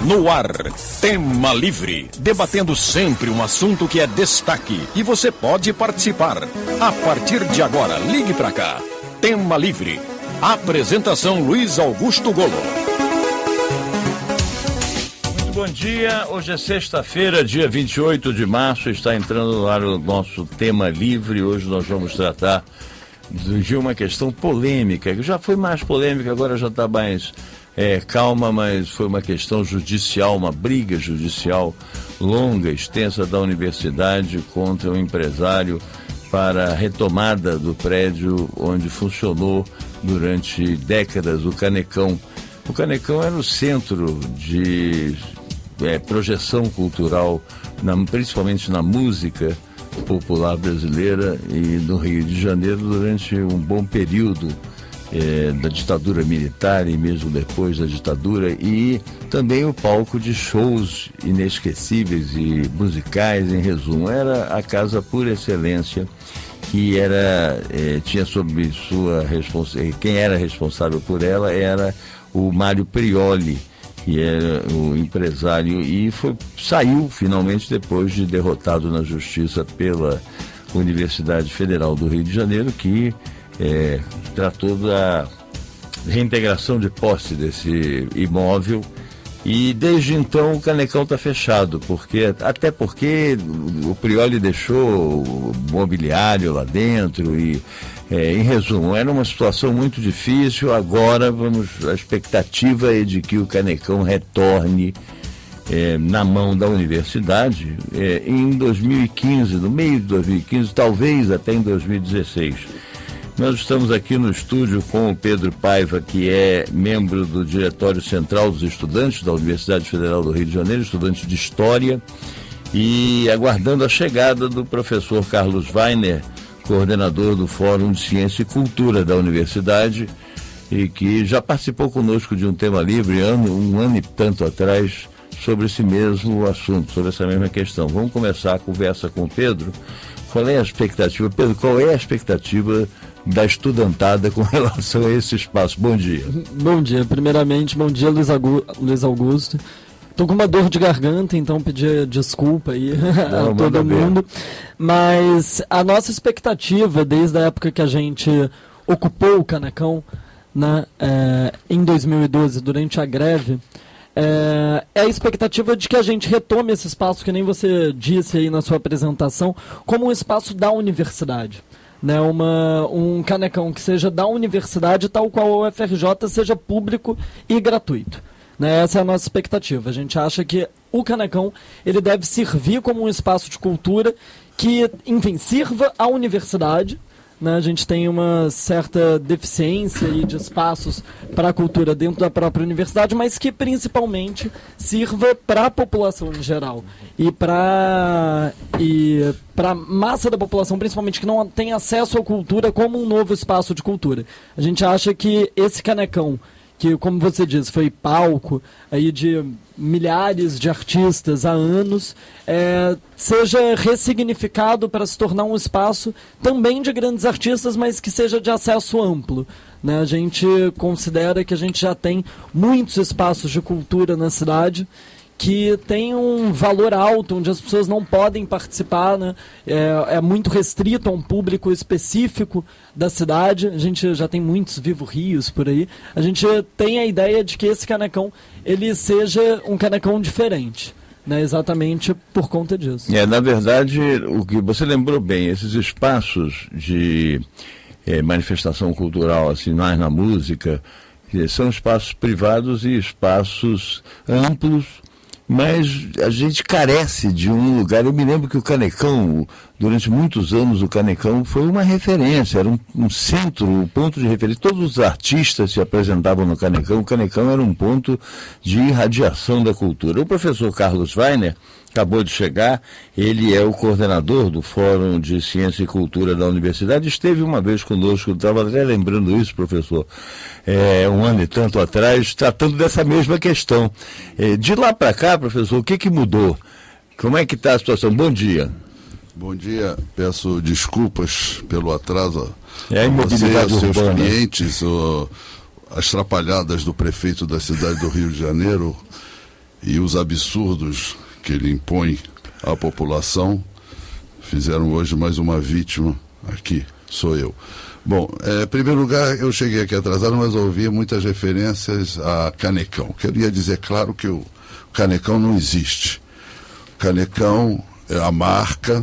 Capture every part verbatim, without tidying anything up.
No ar, Tema Livre, debatendo sempre um assunto que é destaque e você pode participar. A partir de agora, ligue pra cá. Tema Livre. Apresentação Luiz Augusto Golo. Muito bom dia, hoje é sexta-feira, dia vinte e oito de março, está entrando no ar o nosso Tema Livre. Hoje nós vamos tratar de uma questão polêmica, que já foi mais polêmica, agora já está mais é, calma, mas foi uma questão judicial, uma briga judicial longa, extensa da universidade contra um empresário para a retomada do prédio onde funcionou durante décadas o Canecão. O Canecão era o centro de é, projeção cultural, na, principalmente na música popular brasileira e no Rio de Janeiro durante um bom período é, da ditadura militar e mesmo depois da ditadura, e também o palco de shows inesquecíveis e musicais. Em resumo, era a casa por excelência que era, é, tinha sob sua responsabilidade, quem era responsável por ela era o Mário Prioli, que era o empresário, e foi, saiu finalmente depois de derrotado na justiça pela Universidade Federal do Rio de Janeiro, que é, tratou da reintegração de posse desse imóvel. E desde então o Canecão está fechado, porque, até porque o Prioli deixou o mobiliário lá dentro e, é, em resumo, era uma situação muito difícil. Agora vamos, a expectativa é de que o Canecão retorne é, na mão da universidade é, em dois mil e quinze, no meio de dois mil e quinze, talvez até em dois mil e dezesseis. Nós estamos aqui no estúdio com o Pedro Paiva, que é membro do Diretório Central dos Estudantes da Universidade Federal do Rio de Janeiro, estudante de História, e aguardando a chegada do professor Carlos Weiner, coordenador do Fórum de Ciência e Cultura da Universidade, e que já participou conosco de um Tema Livre ano, um ano e tanto atrás, sobre esse mesmo assunto, sobre essa mesma questão. Vamos começar a conversa com o Pedro. Qual é a expectativa? Pedro, qual é a expectativa da estudantada com relação a esse espaço? Bom dia. Bom dia. Primeiramente, bom dia, Luiz, Agu... Luiz Augusto. Estou com uma dor de garganta, então pedir desculpa aí Não, a todo mundo. Bem. Mas a nossa expectativa, desde a época que a gente ocupou o Canecão, né, é, em dois mil e doze, durante a greve, É, é a expectativa de que a gente retome esse espaço, que nem você disse aí na sua apresentação, como um espaço da universidade. Né, uma, um Canecão que seja da universidade, tal qual o U F R J seja público e gratuito. Né, essa é a nossa expectativa. A gente acha que o Canecão ele deve servir como um espaço de cultura que, enfim, sirva à universidade. Né, a gente tem uma certa deficiência aí de espaços para a cultura dentro da própria universidade, mas que principalmente sirva para a população em geral e para e para a massa da população, principalmente que não tem acesso à cultura, como um novo espaço de cultura. A gente acha que esse Canecão, que, como você disse, foi palco aí de milhares de artistas há anos, é, seja ressignificado para se tornar um espaço também de grandes artistas, mas que seja de acesso amplo. Né? A gente considera que a gente já tem muitos espaços de cultura na cidade que tem um valor alto, onde as pessoas não podem participar, né? é, é muito restrito a um público específico da cidade. A gente já tem muitos Vivo Rios por aí. A gente tem a ideia de que esse Canecão ele seja um Canecão diferente, né? Exatamente por conta disso. É, na verdade, o que você lembrou bem, esses espaços de é, manifestação cultural, assim, mais na música, são espaços privados e espaços amplos, mas a gente carece de um lugar. Eu me lembro que o Canecão, durante muitos anos, o Canecão foi uma referência, era um, um centro, um ponto de referência. Todos os artistas se apresentavam no Canecão. O Canecão era um ponto de irradiação da cultura. O professor Carlos Weiner acabou de chegar, ele é o coordenador do Fórum de Ciência e Cultura da Universidade, esteve uma vez conosco, estava até lembrando isso, professor, é, um ano e tanto atrás, tratando dessa mesma questão. É, de lá para cá, professor, o que que mudou? Como é que está a situação? Bom dia. Bom dia, peço desculpas pelo atraso é a imobilidade você, seus urbana. clientes, o, as trapalhadas do prefeito da cidade do Rio de Janeiro. e os absurdos que ele impõe à população fizeram hoje mais uma vítima aqui, sou eu. Bom, é, em primeiro lugar, eu cheguei aqui atrasado, mas ouvi muitas referências a Canecão. Queria dizer, claro, que o Canecão não existe. Canecão é a marca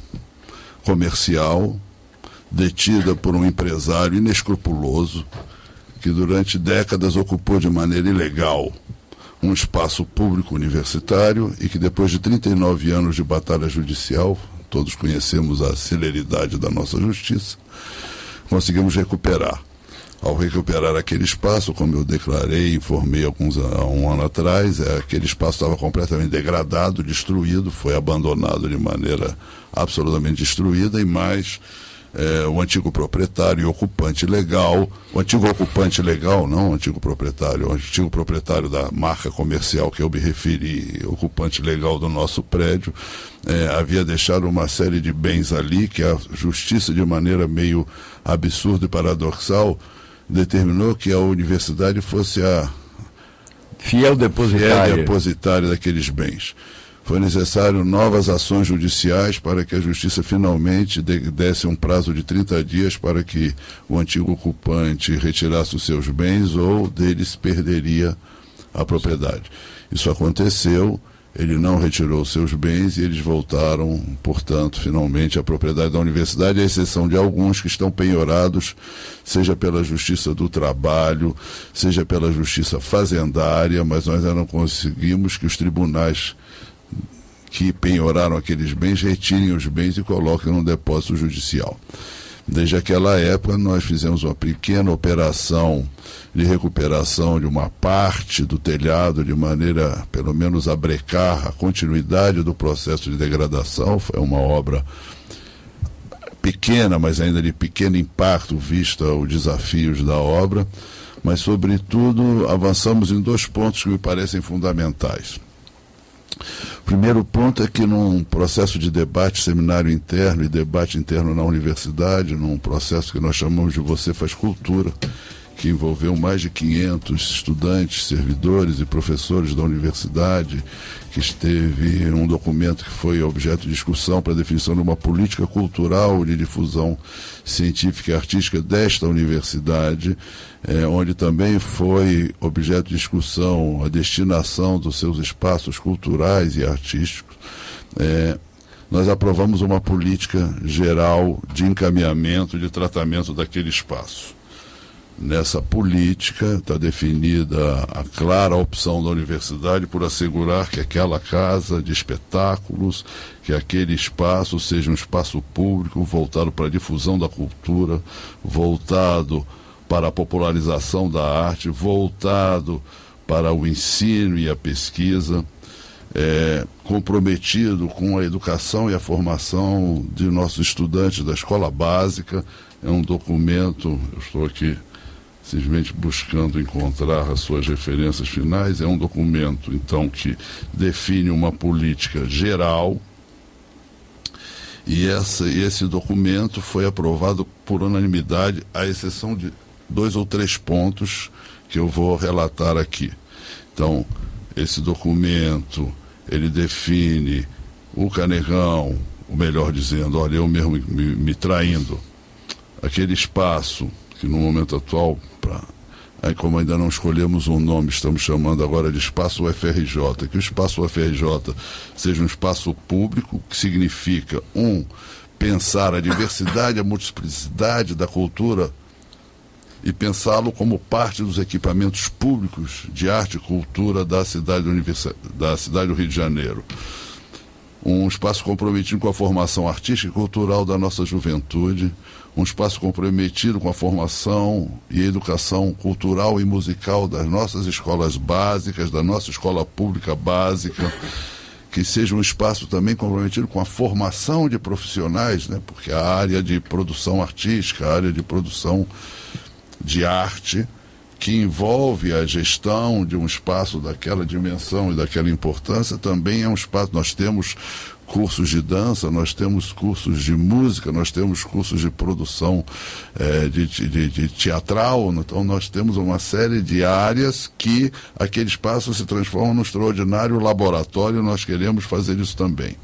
comercial detida por um empresário inescrupuloso que durante décadas ocupou de maneira ilegal um espaço público universitário e que depois de trinta e nove anos de batalha judicial, todos conhecemos a celeridade da nossa justiça, conseguimos recuperar. Ao recuperar aquele espaço, como eu declarei, informei alguns, há um ano atrás, é, aquele espaço estava completamente degradado, destruído, foi abandonado de maneira absolutamente destruída, e mais é, o antigo proprietário e ocupante legal, o antigo ocupante legal, não o antigo proprietário, o antigo proprietário da marca comercial que eu me referi, ocupante legal do nosso prédio, é, havia deixado uma série de bens ali que a justiça, de maneira meio absurda e paradoxal, determinou que a universidade fosse a fiel depositária. fiel depositária daqueles bens. Foi necessário novas ações judiciais para que a justiça finalmente desse um prazo de trinta dias para que o antigo ocupante retirasse os seus bens ou deles perderia a propriedade. Isso aconteceu, ele não retirou os seus bens e eles voltaram, portanto, finalmente à propriedade da universidade, à exceção de alguns que estão penhorados, seja pela Justiça do Trabalho, seja pela Justiça Fazendária, mas nós ainda não conseguimos que os tribunais que penhoraram aqueles bens retirem os bens e coloquem no depósito judicial. Desde aquela época, nós fizemos uma pequena operação de recuperação de uma parte do telhado, de maneira, pelo menos, a brecar a continuidade do processo de degradação. Foi uma obra pequena, mas ainda de pequeno impacto, vista os desafios da obra. Mas, sobretudo, avançamos em dois pontos que me parecem fundamentais. O primeiro ponto é que num processo de debate, seminário interno e debate interno na universidade, num processo que nós chamamos de Você Faz Cultura, que envolveu mais de quinhentos estudantes, servidores e professores da universidade, que esteve um documento que foi objeto de discussão para a definição de uma política cultural de difusão científica e artística desta universidade, é, onde também foi objeto de discussão a destinação dos seus espaços culturais e artísticos. É, nós aprovamos uma política geral de encaminhamento, de tratamento daquele espaço. Nessa política está definida a clara opção da universidade por assegurar que aquela casa de espetáculos, que aquele espaço seja um espaço público voltado para a difusão da cultura, voltado para a popularização da arte, voltado para o ensino e a pesquisa, é, comprometido com a educação e a formação de nossos estudantes da escola básica. É um documento, eu estou aqui simplesmente buscando encontrar as suas referências finais, é um documento, então, que define uma política geral, e essa, esse documento foi aprovado por unanimidade, à exceção de dois ou três pontos que eu vou relatar aqui. Então, esse documento, ele define o Canecão, ou melhor dizendo, olha, eu mesmo me, me traindo, aquele espaço que no momento atual, pra, aí como ainda não escolhemos um nome, estamos chamando agora de Espaço U F R J, que o Espaço U F R J seja um espaço público, que significa, um, pensar a diversidade, a multiplicidade da cultura e pensá-lo como parte dos equipamentos públicos de arte e cultura da cidade, da cidade do Rio de Janeiro. Um espaço comprometido com a formação artística e cultural da nossa juventude, um espaço comprometido com a formação e educação cultural e musical das nossas escolas básicas, da nossa escola pública básica, que seja um espaço também comprometido com a formação de profissionais, né, porque a área de produção artística, a área de produção de arte, que envolve a gestão de um espaço daquela dimensão e daquela importância, também é um espaço. Nós temos cursos de dança, nós temos cursos de música, nós temos cursos de produção é, de, de, de teatral, então nós temos uma série de áreas que aquele espaço se transforma num extraordinário laboratório, e nós queremos fazer isso também.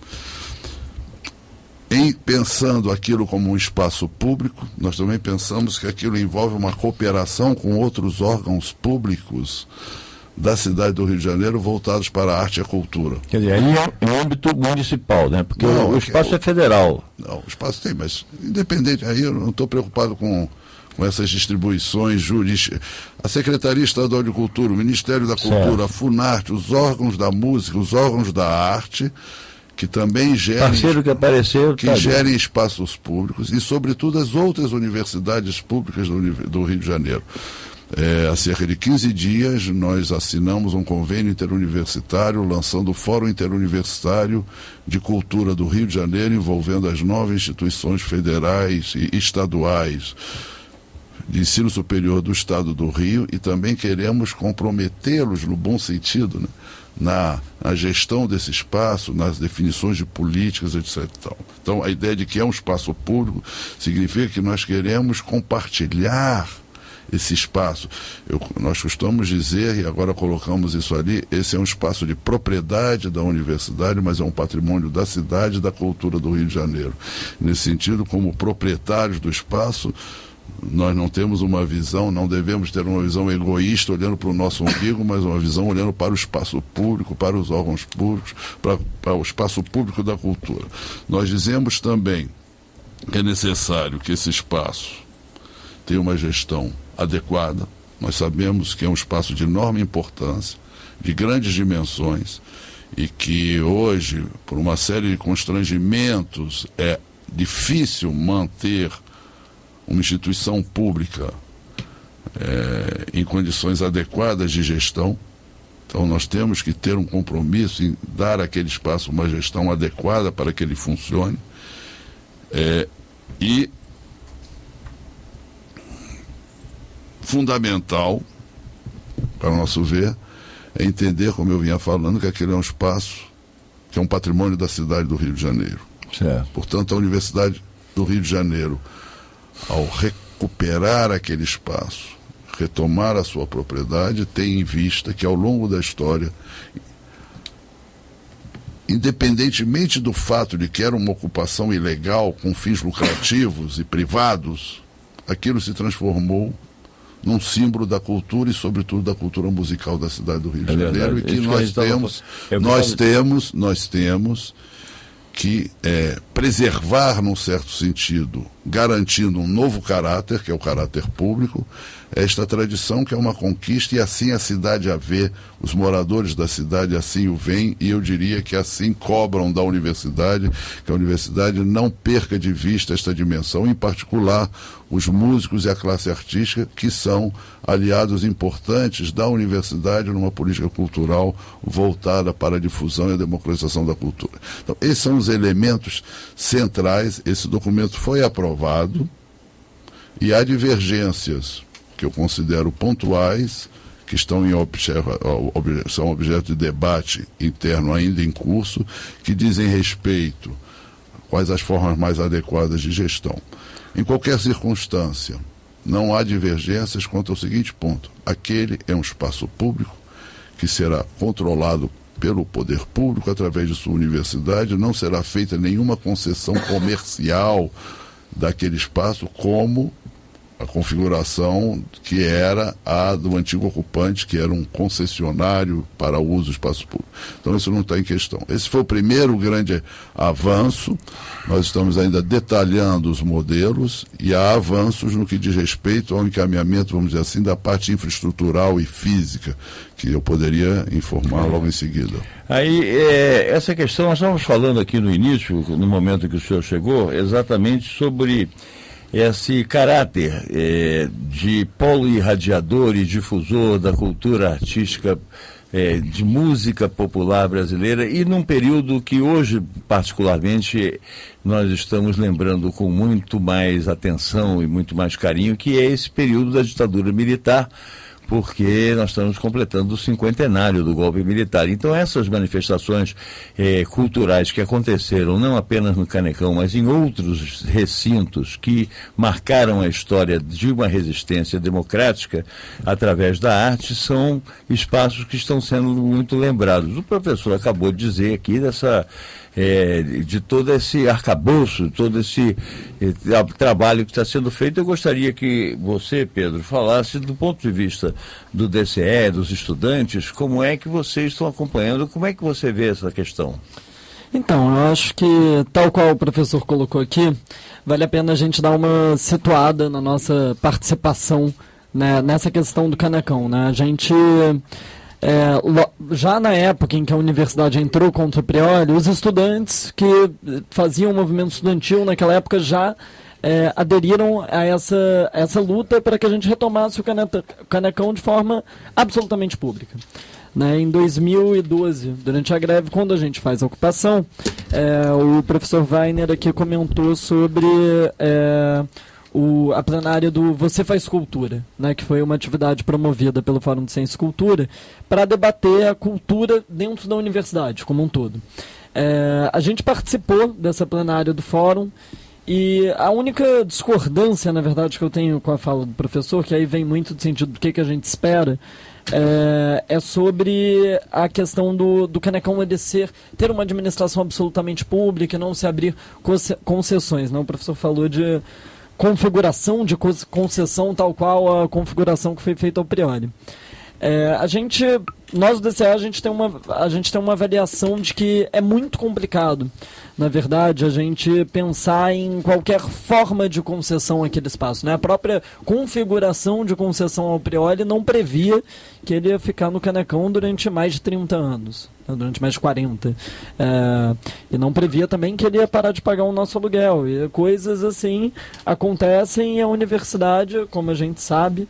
Em pensando aquilo como um espaço público, nós também pensamos que aquilo envolve uma cooperação com outros órgãos públicos da cidade do Rio de Janeiro voltados para a arte e a cultura. Quer dizer, aí é em âmbito municipal, né? Porque não, o, o espaço é, é federal. Não, o espaço tem, mas independente, aí eu não estou preocupado com, com essas distribuições jurídicas. A Secretaria Estadual de Cultura, o Ministério da Cultura, certo. A Funarte, os órgãos da música, os órgãos da arte, que também gerem, parceiro que apareceu, que tá gerem espaços públicos e, sobretudo, as outras universidades públicas do, do Rio de Janeiro. É, há cerca de quinze dias nós assinamos um convênio interuniversitário lançando o Fórum Interuniversitário de Cultura do Rio de Janeiro, envolvendo as nove instituições federais e estaduais de ensino superior do Estado do Rio, e também queremos comprometê-los no bom sentido, né, na, na gestão desse espaço, nas definições de políticas, etcétera. Então a ideia de que é um espaço público significa que nós queremos compartilhar esse espaço. Eu, nós costumamos dizer, e agora colocamos isso ali, esse é um espaço de propriedade da universidade, mas é um patrimônio da cidade e da cultura do Rio de Janeiro. Nesse sentido, como proprietários do espaço, nós não temos uma visão, não devemos ter uma visão egoísta olhando para o nosso umbigo, mas uma visão olhando para o espaço público, para os órgãos públicos, para, para o espaço público da cultura. Nós dizemos também que é necessário que esse espaço tenha uma gestão adequada. Nós sabemos que é um espaço de enorme importância, de grandes dimensões, e que hoje, por uma série de constrangimentos, é difícil manter uma instituição pública é, em condições adequadas de gestão. Então nós temos que ter um compromisso em dar àquele espaço uma gestão adequada para que ele funcione. É, e fundamental, para o nosso ver, é entender, como eu vinha falando, que aquele é um espaço que é um patrimônio da cidade do Rio de Janeiro. Certo. Portanto, a Universidade do Rio de Janeiro, ao recuperar aquele espaço, retomar a sua propriedade, tem em vista que ao longo da história, independentemente do fato de que era uma ocupação ilegal com fins lucrativos e privados, aquilo se transformou num símbolo da cultura e, sobretudo, da cultura musical da cidade do Rio de Janeiro, é e que nós que temos, tava... nós temos, nós temos que é, preservar, num certo sentido, garantindo um novo caráter, que é o caráter público, esta tradição que é uma conquista, e assim a cidade a vê, os moradores da cidade assim o veem, e eu diria que assim cobram da universidade, que a universidade não perca de vista esta dimensão, em particular os músicos e a classe artística, que são aliados importantes da universidade numa política cultural voltada para a difusão e a democratização da cultura. Então, esses são os elementos centrais. Esse documento foi aprovado e há divergências que eu considero pontuais, que estão em observa, são objeto de debate interno ainda em curso, que dizem respeito a quais as formas mais adequadas de gestão. Em qualquer circunstância, não há divergências quanto ao seguinte ponto: aquele é um espaço público que será controlado pelo poder público através de sua universidade, não será feita nenhuma concessão comercial daquele espaço, como a configuração que era a do antigo ocupante, que era um concessionário para o uso do espaço público. Então isso não está em questão. Esse foi o primeiro grande avanço. Nós estamos ainda detalhando os modelos e há avanços no que diz respeito ao encaminhamento, vamos dizer assim, da parte infraestrutural e física, que eu poderia informar logo em seguida. Aí, é, essa questão, nós estávamos falando aqui no início, no momento que o senhor chegou, exatamente sobre esse caráter é, de polo irradiador e difusor da cultura artística, é, de música popular brasileira, e num período que hoje, particularmente, nós estamos lembrando com muito mais atenção e muito mais carinho, que é esse período da ditadura militar, porque nós estamos completando o cinquentenário do golpe militar. Então essas manifestações eh, culturais que aconteceram não apenas no Canecão, mas em outros recintos que marcaram a história de uma resistência democrática através da arte, são espaços que estão sendo muito lembrados. O professor acabou de dizer aqui dessa, é, de todo esse arcabouço, todo esse é, trabalho que está sendo feito. Eu gostaria que você, Pedro, falasse do ponto de vista do D C E, dos estudantes, como é que vocês estão acompanhando, como é que você vê essa questão? Então, eu acho que, tal qual o professor colocou aqui, vale a pena a gente dar uma situada na nossa participação, né, nessa questão do Canecão, né? A gente, é, já na época em que a universidade entrou contra o Prioli, os estudantes que faziam o movimento estudantil naquela época já é, aderiram a essa, a essa luta para que a gente retomasse o Canecão de forma absolutamente pública. Né, em dois mil e doze, durante a greve, quando a gente faz a ocupação, é, o professor Weiner aqui comentou sobre é, o, a plenária do Você Faz Cultura, né, que foi uma atividade promovida pelo Fórum de Ciência e Cultura para debater a cultura dentro da universidade como um todo. É, a gente participou dessa plenária do Fórum e a única discordância, na verdade, que eu tenho com a fala do professor, que aí vem muito do sentido do que, que a gente espera, É, é sobre a questão do, do Canecão ele ser, ter uma administração absolutamente pública e não se abrir concessões. Né? O professor falou de configuração de concessão tal qual a configuração que foi feita ao Prioli. É, a gente, nós do D C E, a gente, tem uma, a gente tem uma avaliação de que é muito complicado, na verdade, a gente pensar em qualquer forma de concessão àquele espaço. Né? A própria configuração de concessão ao Prioli não previa que ele ia ficar no Canecão durante mais de trinta anos, né? Durante mais de quarenta. É, e não previa também que ele ia parar de pagar o nosso aluguel. E coisas assim acontecem e a universidade, como a gente sabe,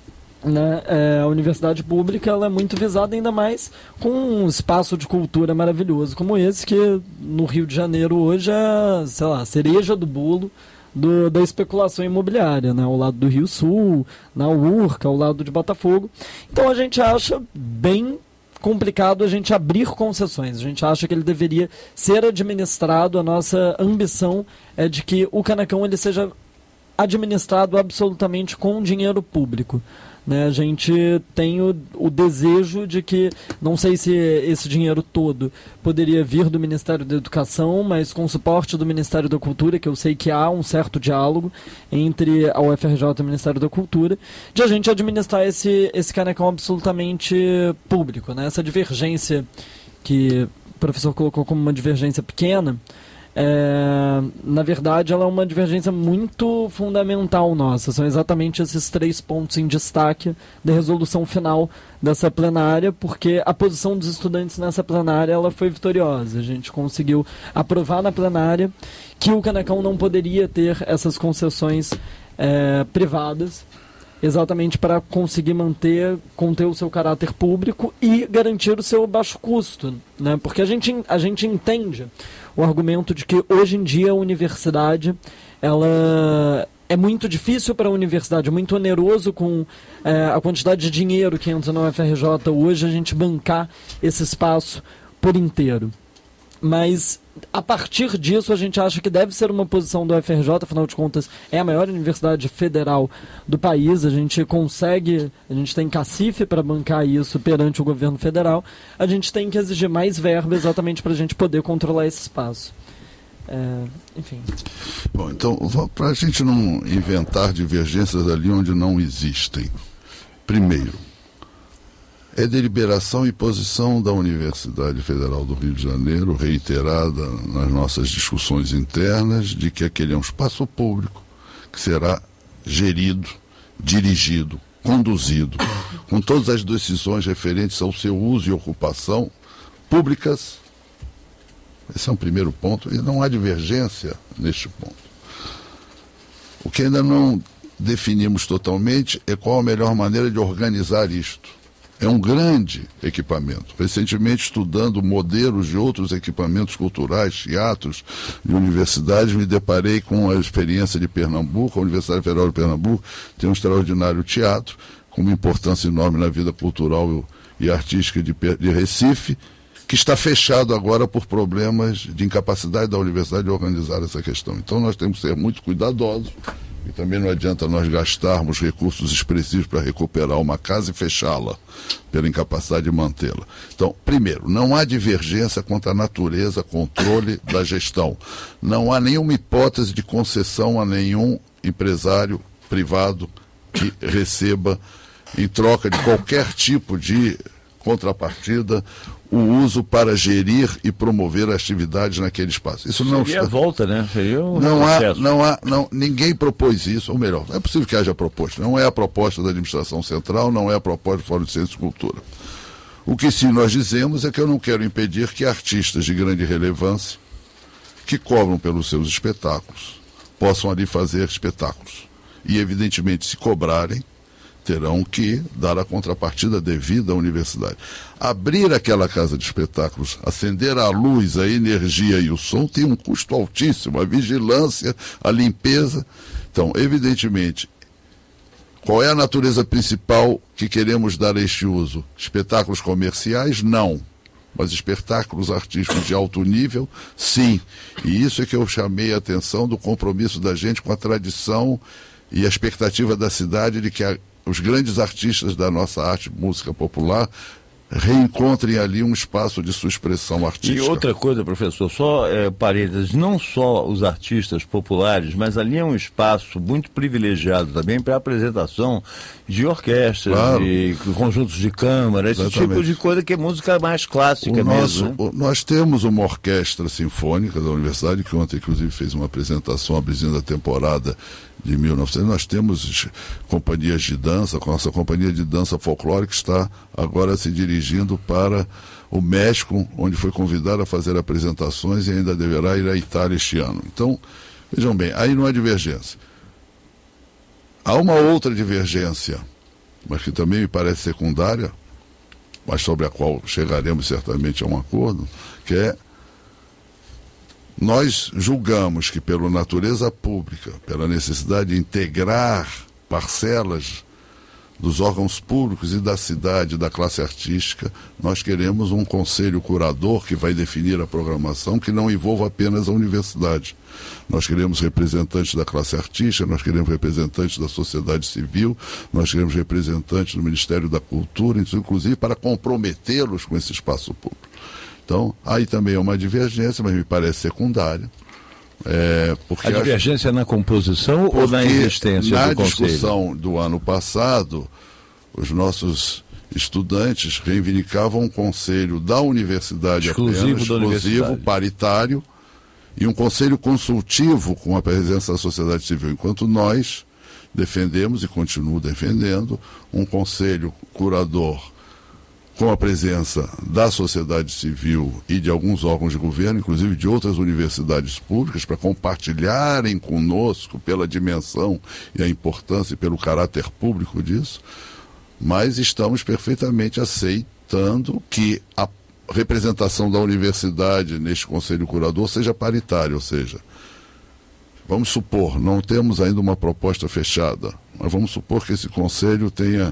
né, é, a universidade pública ela é muito visada, ainda mais com um espaço de cultura maravilhoso como esse, que no Rio de Janeiro hoje é, sei lá, cereja do bolo do, da especulação imobiliária, né, ao lado do Rio Sul, na Urca, ao lado de Botafogo. Então a gente acha bem complicado a gente abrir concessões. A gente acha que ele deveria ser administrado. A nossa ambição é de que o Canecão ele seja administrado absolutamente com dinheiro público. Né, a gente tem o, o desejo de que, não sei se esse dinheiro todo poderia vir do Ministério da Educação, mas com o suporte do Ministério da Cultura, que eu sei que há um certo diálogo entre a U F R J e o Ministério da Cultura, de a gente administrar esse, esse Canecão absolutamente público. Né, essa divergência que o professor colocou como uma divergência pequena, É, na verdade, ela é uma divergência muito fundamental nossa. São exatamente esses três pontos em destaque da resolução final dessa plenária, porque a posição dos estudantes nessa plenária ela foi vitoriosa. A gente conseguiu aprovar na plenária que o Canecão não poderia ter essas concessões é, privadas, exatamente para conseguir manter, conter o seu caráter público e garantir o seu baixo custo, né? Porque a gente, a gente entende o argumento de que hoje em dia a universidade ela é muito difícil para a universidade, é muito oneroso com é, a quantidade de dinheiro que entra na U F R J hoje a gente bancar esse espaço por inteiro. Mas a partir disso a gente acha que deve ser uma posição do U F R J, afinal de contas é a maior universidade federal do país, a gente consegue, a gente tem cacife para bancar isso perante o governo federal, a gente tem que exigir mais verba exatamente para a gente poder controlar esse espaço. É, enfim. Bom, então, para a gente não inventar divergências ali onde não existem, primeiro, é deliberação e posição da Universidade Federal do Rio de Janeiro, reiterada nas nossas discussões internas, de que aquele é um espaço público que será gerido, dirigido, conduzido, com todas as decisões referentes ao seu uso e ocupação públicas. Esse é um primeiro ponto, e não há divergência neste ponto. O que ainda não definimos totalmente é qual a melhor maneira de organizar isto. É um grande equipamento. Recentemente, estudando modelos de outros equipamentos culturais, teatros de universidades, me deparei com a experiência de Pernambuco. A Universidade Federal de Pernambuco tem um extraordinário teatro, com uma importância enorme na vida cultural e artística de, de Recife, que está fechado agora por problemas de incapacidade da universidade de organizar essa questão. Então nós temos que ser muito cuidadosos, e também não adianta nós gastarmos recursos expressivos para recuperar uma casa e fechá-la, pela incapacidade de mantê-la. Então, primeiro, não há divergência quanto à natureza, controle da gestão. Não há nenhuma hipótese de concessão a nenhum empresário privado que receba, em troca de qualquer tipo de contrapartida, o uso para gerir e promover atividades naquele espaço. Isso não seria a volta, né? Seria um não há, não há, não, ninguém propôs isso, ou melhor, é possível que haja proposta. Não é a proposta da administração central, não é a proposta do Fórum de Ciência e Cultura. O que sim nós dizemos é que eu não quero impedir que artistas de grande relevância, que cobram pelos seus espetáculos, possam ali fazer espetáculos. E, evidentemente, se cobrarem, terão que dar a contrapartida devida à universidade. Abrir aquela casa de espetáculos, acender a luz, a energia e o som tem um custo altíssimo, a vigilância, a limpeza. Então, evidentemente, qual é a natureza principal que queremos dar a este uso? Espetáculos comerciais? Não. Mas espetáculos artísticos de alto nível? Sim. E isso é que eu chamei a atenção do compromisso da gente com a tradição e a expectativa da cidade de que a os grandes artistas da nossa arte, música popular, reencontrem ali um espaço de sua expressão artística. E outra coisa, professor, só é, parênteses, não só os artistas populares, mas ali é um espaço muito privilegiado também para a apresentação de orquestras, claro, de conjuntos de câmara, esse Exatamente. tipo de coisa que é música mais clássica o nosso, mesmo. Né? O, nós temos uma orquestra sinfônica da universidade, que ontem inclusive fez uma apresentação abrindo a temporada de mil e novecentos. Nós temos companhias de dança, com a nossa companhia de dança folclórica está agora se dirigindo para o México, onde foi convidado a fazer apresentações e ainda deverá ir à Itália este ano. Então, vejam bem, aí não há divergência. Há uma outra divergência, mas que também me parece secundária, mas sobre a qual chegaremos certamente a um acordo, que é: nós julgamos que, pela natureza pública, pela necessidade de integrar parcelas dos órgãos públicos e da cidade, da classe artística, nós queremos um conselho curador que vai definir a programação, que não envolva apenas a universidade. Nós queremos representantes da classe artística, nós queremos representantes da sociedade civil, nós queremos representantes do Ministério da Cultura, inclusive para comprometê-los com esse espaço público. Então, aí também é uma divergência, mas me parece secundária. É, porque a divergência acho, na composição ou na existência na do conselho? Na discussão do ano passado, os nossos estudantes reivindicavam um conselho da universidade exclusivo, apenas, da exclusivo, universidade. paritário, e um conselho consultivo com a presença da sociedade civil, enquanto nós defendemos e continuo defendendo um conselho curador com a presença da sociedade civil e de alguns órgãos de governo, inclusive de outras universidades públicas, para compartilharem conosco pela dimensão e a importância e pelo caráter público disso, mas estamos perfeitamente aceitando que a representação da universidade neste Conselho Curador seja paritária, ou seja, vamos supor, não temos ainda uma proposta fechada, mas vamos supor que esse conselho tenha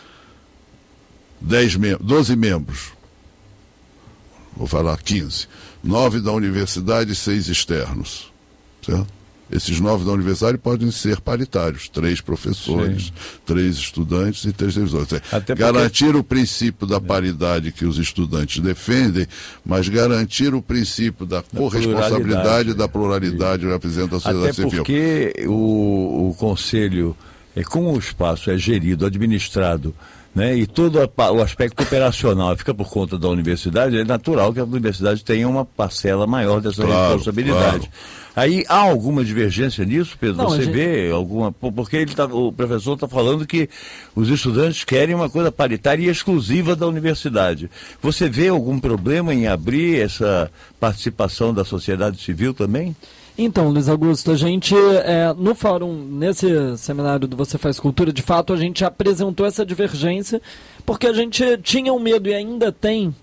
dez mem- doze membros, vou falar quinze, nove da universidade e seis externos, certo? Esses nove da universidade podem ser paritários, três professores, Sim. três estudantes e três revisores. Porque... Garantir o princípio da paridade que os estudantes defendem, mas garantir o princípio da, da corresponsabilidade e da pluralidade que representa a sociedade civil. Até porque civil. O, o conselho, é, como o espaço é gerido, administrado, né, e todo o aspecto operacional fica por conta da universidade, é natural que a universidade tenha uma parcela maior dessa claro, responsabilidade. Claro. Aí há alguma divergência nisso, Pedro? Não, Você gente... vê alguma... Porque ele tá, o professor está falando que os estudantes querem uma coisa paritária e exclusiva da universidade. Você vê algum problema em abrir essa participação da sociedade civil também? Então, Luiz Augusto, a gente, é, no fórum, nesse seminário do Você Faz Cultura, de fato, a gente apresentou essa divergência, porque a gente tinha um medo e ainda tem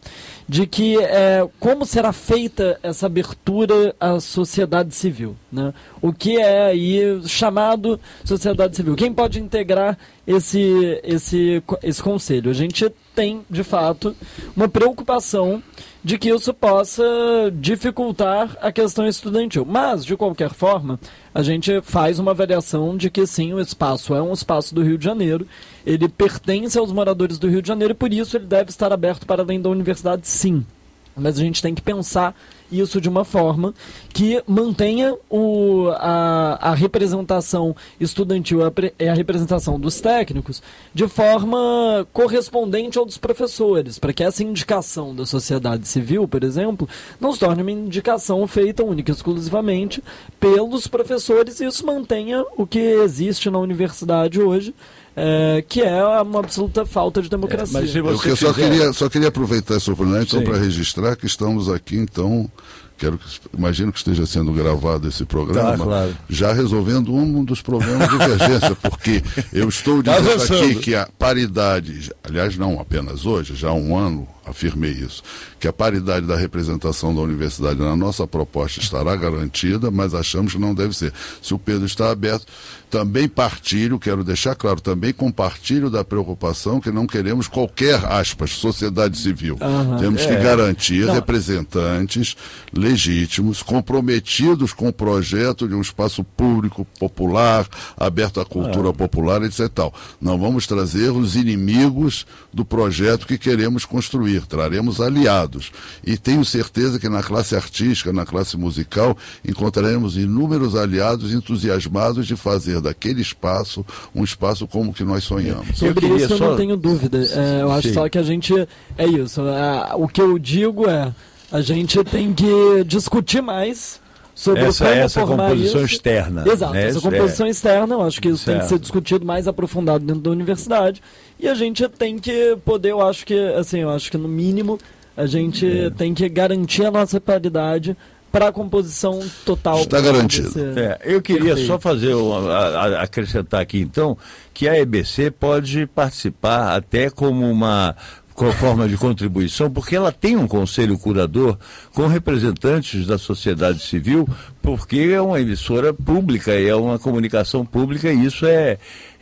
de que é, como será feita essa abertura à sociedade civil, né? O que é aí chamado sociedade civil? Quem pode integrar esse, esse, esse conselho? A gente tem, de fato, uma preocupação de que isso possa dificultar a questão estudantil. Mas, de qualquer forma, a gente faz uma avaliação de que sim, o espaço é um espaço do Rio de Janeiro, ele pertence aos moradores do Rio de Janeiro e por isso ele deve estar aberto para além da universidade, sim. Mas a gente tem que pensar isso de uma forma que mantenha o, a, a representação estudantil e a representação dos técnicos de forma correspondente ao dos professores, para que essa indicação da sociedade civil, por exemplo, não se torne uma indicação feita única e exclusivamente pelos professores e isso mantenha o que existe na universidade hoje, É, que é uma absoluta falta de democracia. É, mas se você eu fizer... só, queria, só queria aproveitar essa oportunidade então, para registrar que estamos aqui, então, quero que, imagino que esteja sendo gravado esse programa, tá, claro. já resolvendo um dos problemas de divergência, porque eu estou dizendo tá aqui que a paridade, aliás, não apenas hoje, já há um ano afirmei isso, que a paridade da representação da universidade na nossa proposta estará garantida, mas achamos que não deve ser. Se o Pedro está aberto, também partilho, quero deixar claro, também compartilho da preocupação que não queremos qualquer, aspas, sociedade civil. Uhum, Temos é. que garantir não. representantes legítimos, comprometidos com o projeto de um espaço público, popular, aberto à cultura é. popular, etcétera. Não vamos trazer os inimigos do projeto que queremos construir. Traremos aliados. E tenho certeza que na classe artística, na classe musical, encontraremos inúmeros aliados entusiasmados de fazer daquele espaço um espaço como que nós sonhamos. Sobre eu isso eu só... não tenho dúvida. É, eu acho Sim. só que a gente... É isso. É, o que eu digo é a gente tem que discutir mais sobre essa, como essa formar composição isso. externa. Exato, né? essa composição é. externa, eu acho que isso certo. tem que ser discutido mais aprofundado dentro da universidade e a gente tem que poder, eu acho que, assim, eu acho que no mínimo a gente é. tem que garantir a nossa paridade para a composição total. Está garantido. É, eu queria Perfeito. só fazer, a, a, acrescentar aqui então, que a E B C pode participar até como uma... com forma de contribuição, porque ela tem um conselho curador com representantes da sociedade civil, porque é uma emissora pública, é uma comunicação pública e isso é,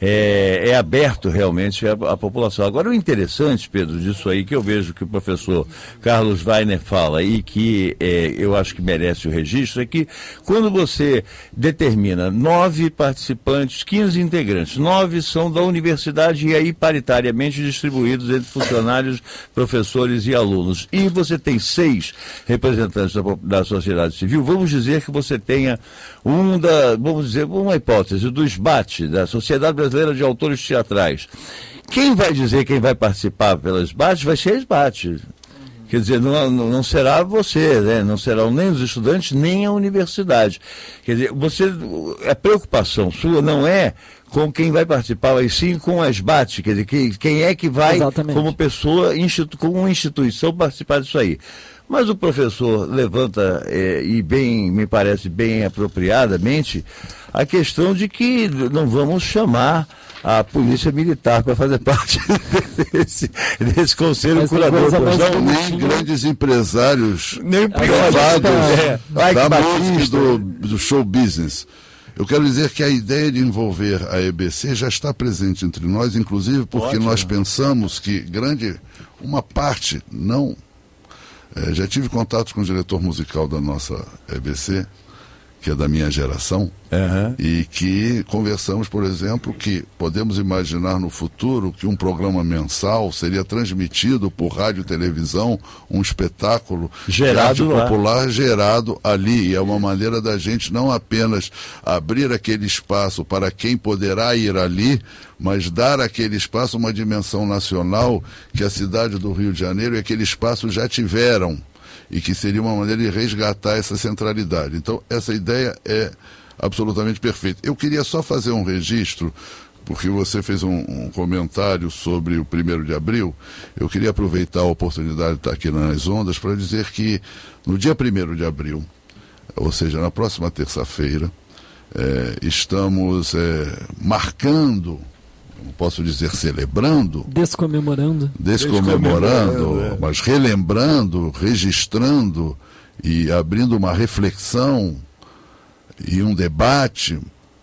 é, é aberto realmente à, à população. Agora, o interessante, Pedro, disso aí que eu vejo que o professor Carlos Weiner fala e que é, eu acho que merece o registro, é que quando você determina nove participantes, quinze integrantes, nove são da universidade e aí paritariamente distribuídos entre funcionários, professores e alunos, e você tem seis representantes da, da sociedade civil, vamos dizer que você tenha um da, vamos dizer, uma hipótese do S B A T, da Sociedade Brasileira de Autores Teatrais. Quem vai dizer quem vai participar pela S B A T vai ser a S B A T. Quer dizer, não, não será você, né? Não serão nem os estudantes, nem a universidade. Quer dizer, você, a preocupação sua não é com quem vai participar, mas sim com a S B A T, quer dizer, quem, quem é que vai, Exatamente. como pessoa, institu, como instituição, participar disso aí. Mas o professor levanta, é, e bem, me parece bem apropriadamente, a questão de que não vamos chamar a polícia militar para fazer parte desse, desse conselho curador. Não, nem grandes empresários nem privados é, da música e do, do show business. Eu quero dizer que a ideia de envolver a E B C já está presente entre nós, inclusive porque Ótimo. nós pensamos que grande, uma parte, não... É, já tive contatos com o diretor musical da nossa E B C, que é da minha geração, uhum. e que conversamos, por exemplo, que podemos imaginar no futuro que um programa mensal seria transmitido por rádio e televisão, um espetáculo gerado de arte popular gerado ali. E é uma maneira da gente não apenas abrir aquele espaço para quem poderá ir ali, mas dar àquele espaço uma dimensão nacional que a cidade do Rio de Janeiro e aquele espaço já tiveram, e que seria uma maneira de resgatar essa centralidade. Então, essa ideia é absolutamente perfeita. Eu queria só fazer um registro, porque você fez um, um comentário sobre o primeiro de abril. Eu queria aproveitar a oportunidade de estar aqui nas ondas para dizer que no dia primeiro de abril, ou seja, na próxima terça-feira, é, estamos é, marcando não posso dizer celebrando, descomemorando, descomemorando, descomemorando é. mas relembrando, registrando e abrindo uma reflexão e um debate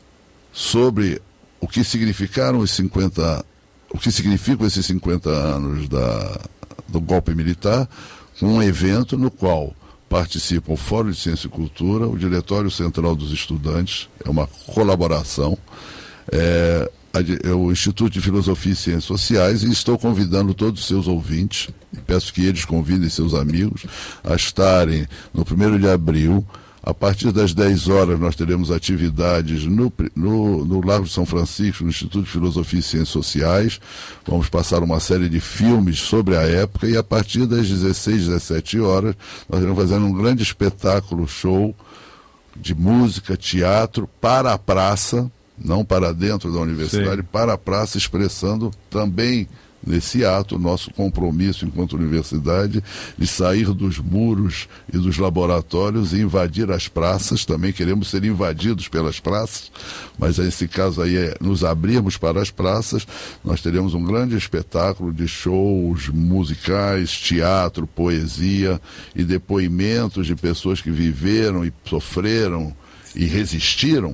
sobre o que significaram os cinquenta, o que significam esses cinquenta anos da, do golpe militar, um evento no qual participam o Fórum de Ciência e Cultura, o Diretório Central dos Estudantes, é uma colaboração, é, a, é o Instituto de Filosofia e Ciências Sociais, e estou convidando todos os seus ouvintes, e peço que eles convidem seus amigos a estarem no primeiro de abril. A partir das dez horas nós teremos atividades no, no, no Largo de São Francisco, no Instituto de Filosofia e Ciências Sociais. Vamos passar uma série de filmes sobre a época e a partir das dezesseis, dezessete horas nós iremos fazer um grande espetáculo, show de música, teatro para a praça, não para dentro da universidade, Sim. para a praça, expressando também nesse ato nosso compromisso enquanto universidade de sair dos muros e dos laboratórios e invadir as praças. Também queremos ser invadidos pelas praças, mas nesse caso aí é nos abrirmos para as praças. Nós teremos um grande espetáculo de shows musicais, teatro, poesia e depoimentos de pessoas que viveram e sofreram e resistiram,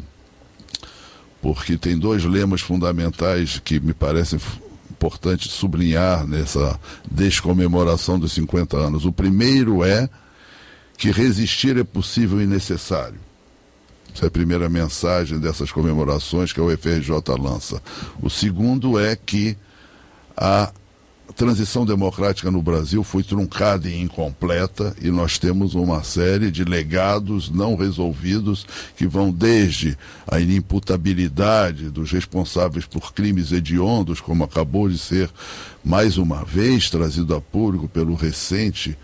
porque tem dois lemas fundamentais que me parecem importante sublinhar nessa descomemoração dos cinquenta anos. O primeiro é que resistir é possível e necessário. Essa é a primeira mensagem dessas comemorações que a U F R J lança. O segundo é que a transição democrática no Brasil foi truncada e incompleta e nós temos uma série de legados não resolvidos que vão desde a inimputabilidade dos responsáveis por crimes hediondos, como acabou de ser mais uma vez trazido a público pelo recente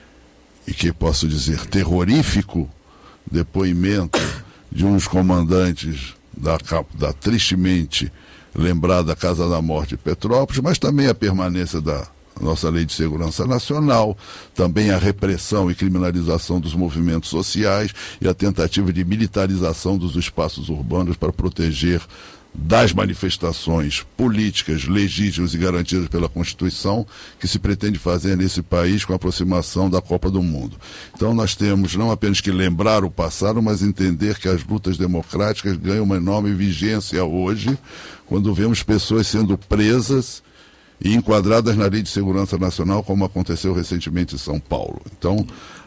e que posso dizer terrorífico depoimento de uns comandantes da, da tristemente lembrada Casa da Morte de Petrópolis, mas também a permanência da nossa Lei de Segurança Nacional, também a repressão e criminalização dos movimentos sociais e a tentativa de militarização dos espaços urbanos para proteger das manifestações políticas legítimas e garantidas pela Constituição que se pretende fazer nesse país com a aproximação da Copa do Mundo. Então nós temos não apenas que lembrar o passado, mas entender que as lutas democráticas ganham uma enorme vigência hoje, quando vemos pessoas sendo presas e enquadradas na Lei de Segurança Nacional, como aconteceu recentemente em São Paulo. Então,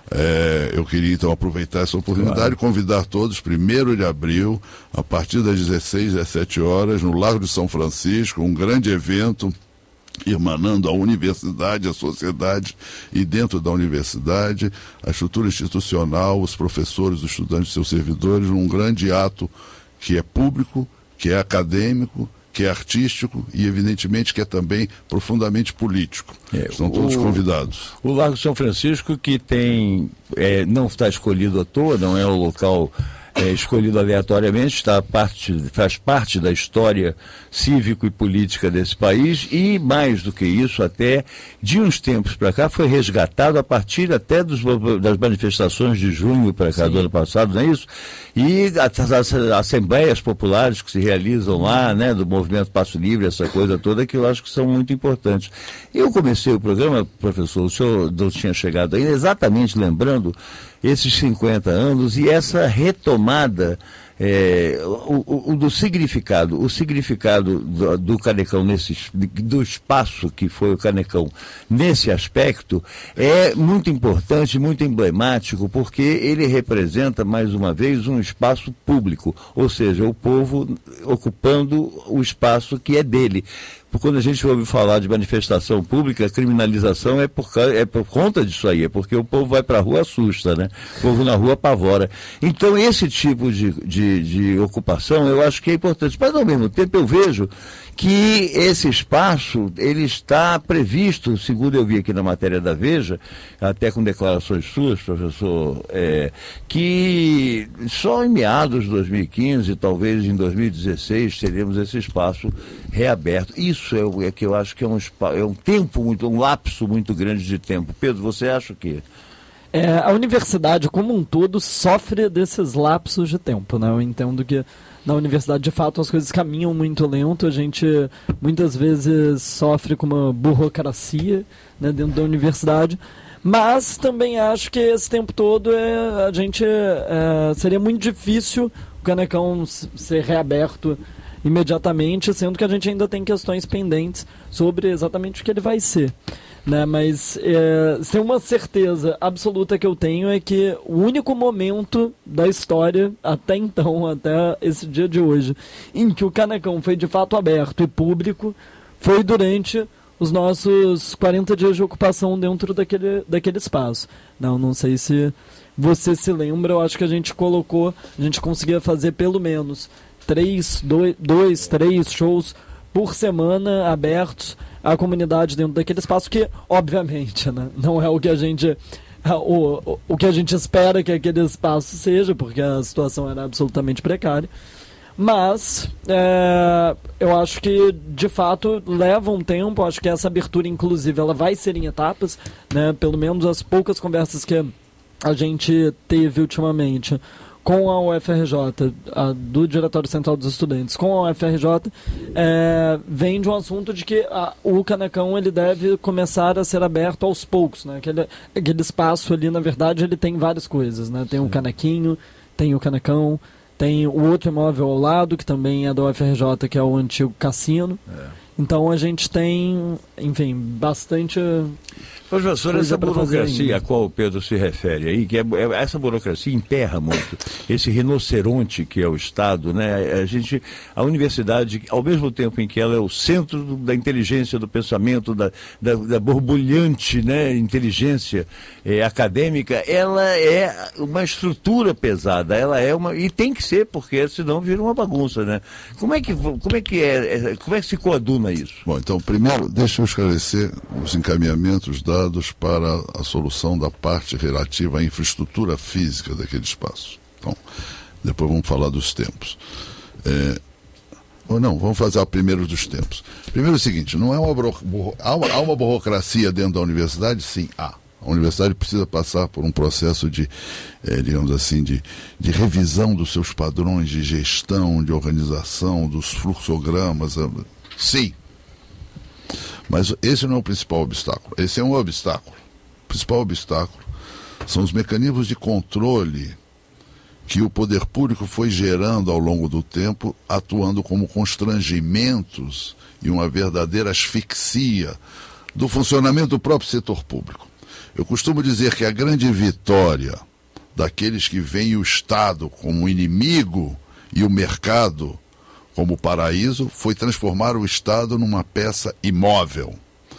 é, eu queria então aproveitar essa oportunidade e convidar todos, primeiro de abril, a partir das dezesseis, dezessete horas, no Largo de São Francisco, um grande evento irmanando a universidade, a sociedade e dentro da universidade, a estrutura institucional, os professores, os estudantes e seus servidores, num grande ato que é público, que é acadêmico, que é artístico e, evidentemente, que é também profundamente político. É, Estão todos o, convidados. O Largo São Francisco, que tem, é, não está escolhido à toa, não é o local é, escolhido aleatoriamente, está parte, faz parte da história cívico e política desse país e, mais do que isso, até de uns tempos para cá, foi resgatado a partir até dos, das manifestações de junho para cá, Sim. do ano passado, não é isso? E as, as assembleias populares que se realizam lá, né, do Movimento Passo Livre, essa coisa toda, que eu acho que são muito importantes. Eu comecei o programa, professor, o senhor não tinha chegado ainda, exatamente lembrando esses cinquenta anos e essa retomada é, o, o, o do significado, o significado do, do Canecão, nesse, do espaço que foi o Canecão nesse aspecto, é muito importante, muito emblemático, porque ele representa, mais uma vez, um espaço público, ou seja, o povo ocupando o espaço que é dele. Quando a gente ouve falar de manifestação pública, a criminalização é por, é por conta disso aí, é porque o povo vai para a rua, assusta, né? O povo na rua apavora. Então, esse tipo de, de, de ocupação, eu acho que é importante. Mas, ao mesmo tempo, eu vejo que esse espaço, ele está previsto, segundo eu vi aqui na matéria da Veja, até com declarações suas, professor, é, que só em meados de dois mil e quinze, talvez em dois mil e dezesseis, teremos esse espaço reaberto. Isso é, é que eu acho que é um, é um tempo, muito, um lapso muito grande de tempo. Pedro, você acha que... É, a universidade como um todo sofre desses lapsos de tempo, né? Eu entendo que na universidade, de fato, as coisas caminham muito lento, a gente muitas vezes sofre com uma burocracia, né, dentro da universidade, mas também acho que esse tempo todo é, a gente é, seria muito difícil o Canecão ser reaberto imediatamente, sendo que a gente ainda tem questões pendentes sobre exatamente o que ele vai ser. Né, mas é, tem uma certeza absoluta que eu tenho é que o único momento da história, até então, até esse dia de hoje, em que o Canecão foi de fato aberto e público, foi durante os nossos quarenta dias de ocupação dentro daquele, daquele espaço. Não, não sei se você se lembra, eu acho que a gente colocou, a gente conseguia fazer pelo menos três, dois, dois três shows por semana abertos à comunidade dentro daquele espaço, que obviamente, né, não é o que a gente o, o, o que a gente espera que aquele espaço seja, porque a situação era absolutamente precária, mas é, eu acho que de fato leva um tempo. Acho que essa abertura inclusive ela vai ser em etapas, né, pelo menos as poucas conversas que a gente teve ultimamente com a U F R J, a, do Diretório Central dos Estudantes, com a U F R J, é, vem de um assunto de que a, o Canecão ele deve começar a ser aberto aos poucos, né? Aquele, aquele espaço ali, na verdade, ele tem várias coisas, né? Tem o Canequinho, tem o Canecão, tem o outro imóvel ao lado, que também é da U F R J, que é o antigo cassino. É. Então a gente tem, enfim, bastante... Professor, essa burocracia a qual o Pedro se refere aí, que é, é, essa burocracia emperra muito. Esse rinoceronte que é o Estado, né? A gente, a universidade, ao mesmo tempo em que ela é o centro do, da inteligência, do pensamento, da, da, da borbulhante, né, inteligência é, acadêmica, ela é uma estrutura pesada, ela é uma, e tem que ser, porque senão vira uma bagunça, né? Como é que, como é que é, como é que se coaduna isso? Bom, então, primeiro, deixa eu esclarecer os encaminhamentos dados para a solução da parte relativa à infraestrutura física daquele espaço. Então, depois vamos falar dos tempos. É, ou não, vamos fazer o primeiro dos tempos. Primeiro é o seguinte, não é uma, há uma, há uma burocracia dentro da universidade? Sim, há. A universidade precisa passar por um processo de, é, digamos assim, de, de revisão dos seus padrões de gestão, de organização, dos fluxogramas. Sim. Mas esse não é o principal obstáculo. Esse é um obstáculo. O principal obstáculo são os mecanismos de controle que o poder público foi gerando ao longo do tempo, atuando como constrangimentos e uma verdadeira asfixia do funcionamento do próprio setor público. Eu costumo dizer que a grande vitória daqueles que veem o Estado como inimigo e o mercado como paraíso foi transformar o Estado numa peça imóvel,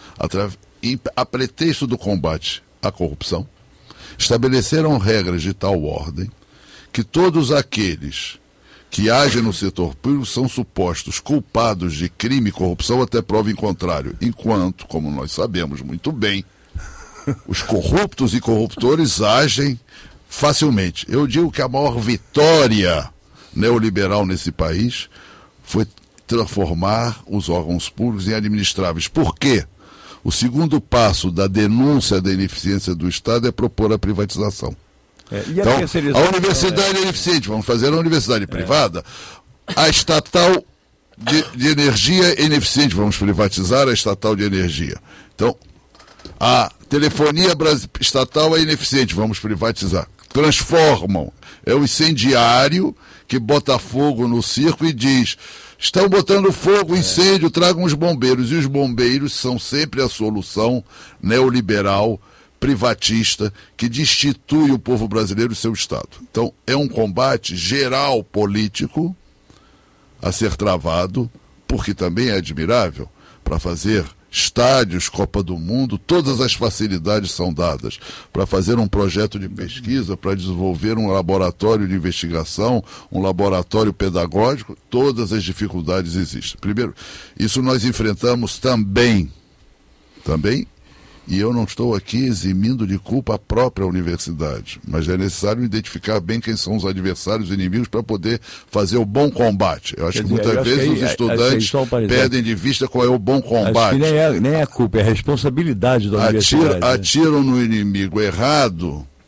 a pretexto do combate à corrupção. Estabeleceram regras de tal ordem que todos aqueles que agem no setor público são supostos culpados de crime e corrupção até prova em contrário, enquanto, como nós sabemos muito bem, os corruptos e corruptores agem facilmente. Eu digo que a maior vitória neoliberal nesse país foi transformar os órgãos públicos em administráveis. Por quê? O segundo passo da denúncia da ineficiência do Estado é propor a privatização. É, e a então, a universidade é ineficiente, vamos fazer a universidade é. privada. A estatal de, de energia é ineficiente, vamos privatizar a estatal de energia. Então, a telefonia estatal é ineficiente, vamos privatizar. Transformam. É o incendiário que bota fogo no circo e diz: estão botando fogo, incêndio, tragam os bombeiros. E os bombeiros são sempre a solução neoliberal, privatista, que destitui o povo brasileiro do seu Estado. Então, é um combate geral político a ser travado, porque também é admirável, para fazer estádios, Copa do Mundo, todas as facilidades são dadas para fazer um projeto de pesquisa, para desenvolver um laboratório de investigação, um laboratório pedagógico, todas as dificuldades existem. Primeiro, isso nós enfrentamos também, também, e eu não estou aqui eximindo de culpa a própria universidade, mas é necessário identificar bem quem são os adversários, os inimigos, para poder fazer o bom combate. Eu acho Quer que dizer, muitas vezes que aí, os estudantes perdem de vista qual é o bom combate. Nem é, nem é a culpa, é a responsabilidade da Atira, universidade. Atiram no inimigo errado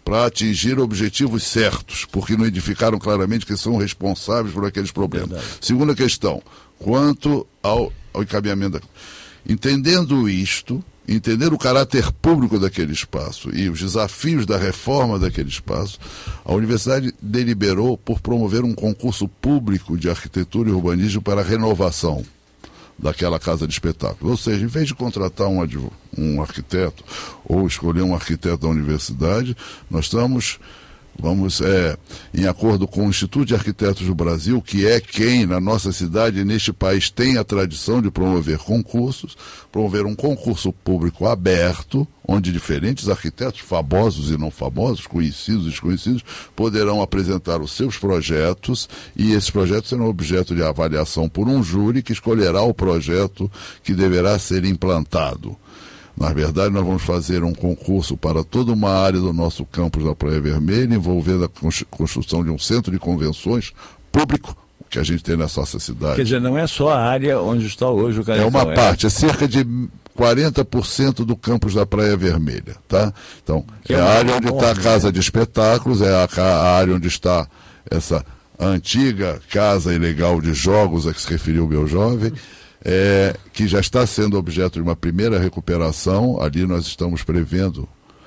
para atingir objetivos certos, porque não identificaram claramente que são responsáveis por aqueles problemas. Verdade. Segunda questão, quanto ao, ao encaminhamento da... Entendendo isto, entender o caráter público daquele espaço e os desafios da reforma daquele espaço, a universidade deliberou por promover um concurso público de arquitetura e urbanismo para a renovação daquela casa de espetáculo. Ou seja, em vez de contratar um, um arquiteto ou escolher um arquiteto da universidade, nós estamos... Vamos, é, em acordo com o Instituto de Arquitetos do Brasil, que é quem, na nossa cidade e neste país, tem a tradição de promover concursos, promover um concurso público aberto, onde diferentes arquitetos, famosos e não famosos, conhecidos e desconhecidos, poderão apresentar os seus projetos, e esses projetos serão objeto de avaliação por um júri que escolherá o projeto que deverá ser implantado. Na verdade, nós vamos fazer um concurso para toda uma área do nosso campus da Praia Vermelha, envolvendo a construção de um centro de convenções público, que a gente tem na nossa cidade. Quer dizer, não é só a área onde está hoje o Canecão. É uma parte, é cerca de quarenta por cento do campus da Praia Vermelha, tá? Então, que é a área onde está a casa de espetáculos, é a, a área onde está essa antiga casa ilegal de jogos a que se referiu o meu jovem, É, que já está sendo objeto de uma primeira recuperação. Ali nós estamos prevendo,